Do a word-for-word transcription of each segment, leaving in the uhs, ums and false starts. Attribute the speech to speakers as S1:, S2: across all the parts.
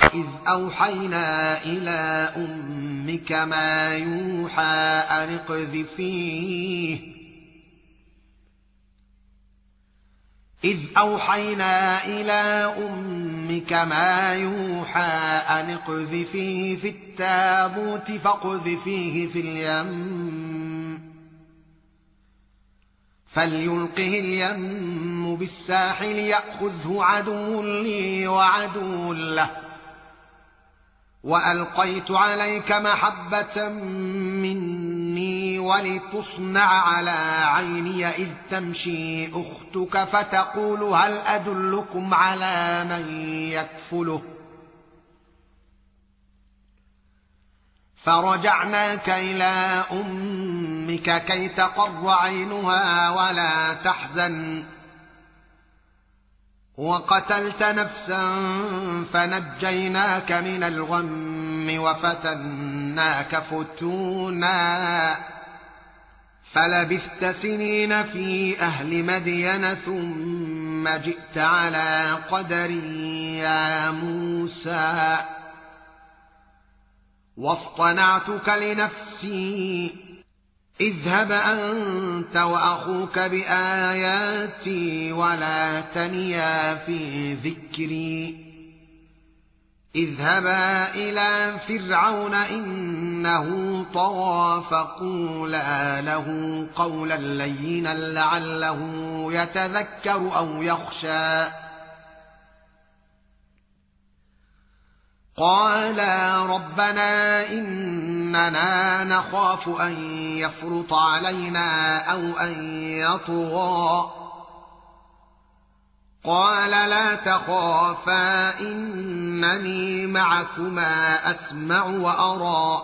S1: إذ أوحينا إلى أمك ما يوحى أن اقذفيه إذ أوحينا إلى أمك ما يوحى أن اقذفيه في التابوت فاقذفيه في اليم فليلقه اليم بالساحل يأخذه عدو لي وعدو له وألقيت عليك محبة مني ولتصنع على عيني إذ تمشي أختك فتقول هل أدلكم على من يكفله فرجعناك إلى أمك كي تقر عينها ولا تحزن وقتلت نفسا فنجيناك من الغم وفتناك فتونا فلبثت سنين في أهل مدين ثم جئت على قدري يا موسى واصطنعتك لنفسي اذهب أنت وأخوك بآياتي ولا تنيا في ذكري اذهبا إلى فرعون إنه طغى فقولا له قولا لينا لعله يتذكر أو يخشى قالا ربنا إننا نخاف أن يفرط علينا أو أن يطغى قال لا تخافا إنني معكما أسمع وأرى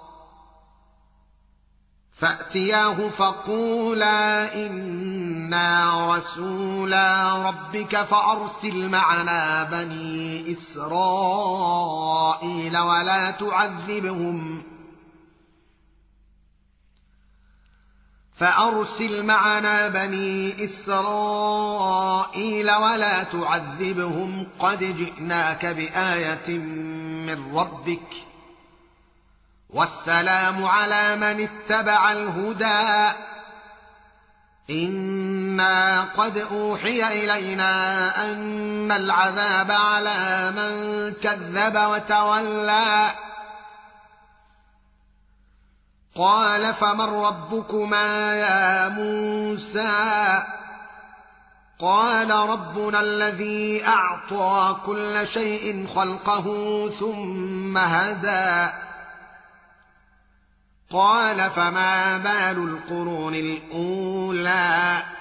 S1: فأتياه فقولا إنا رسولا ربك فأرسل معنا بني إسرائيل ولا تعذبهم فأرسل معنا بني إسرائيل ولا تعذبهم قد جئناك بآية من ربك والسلام على من اتبع الهدى إنا قد أوحي إلينا أن العذاب على من كذب وتولى قال فمن ربكما يا موسى قال ربنا الذي أعطى كل شيء خلقه ثم هدى قال فما بال القرون الأولى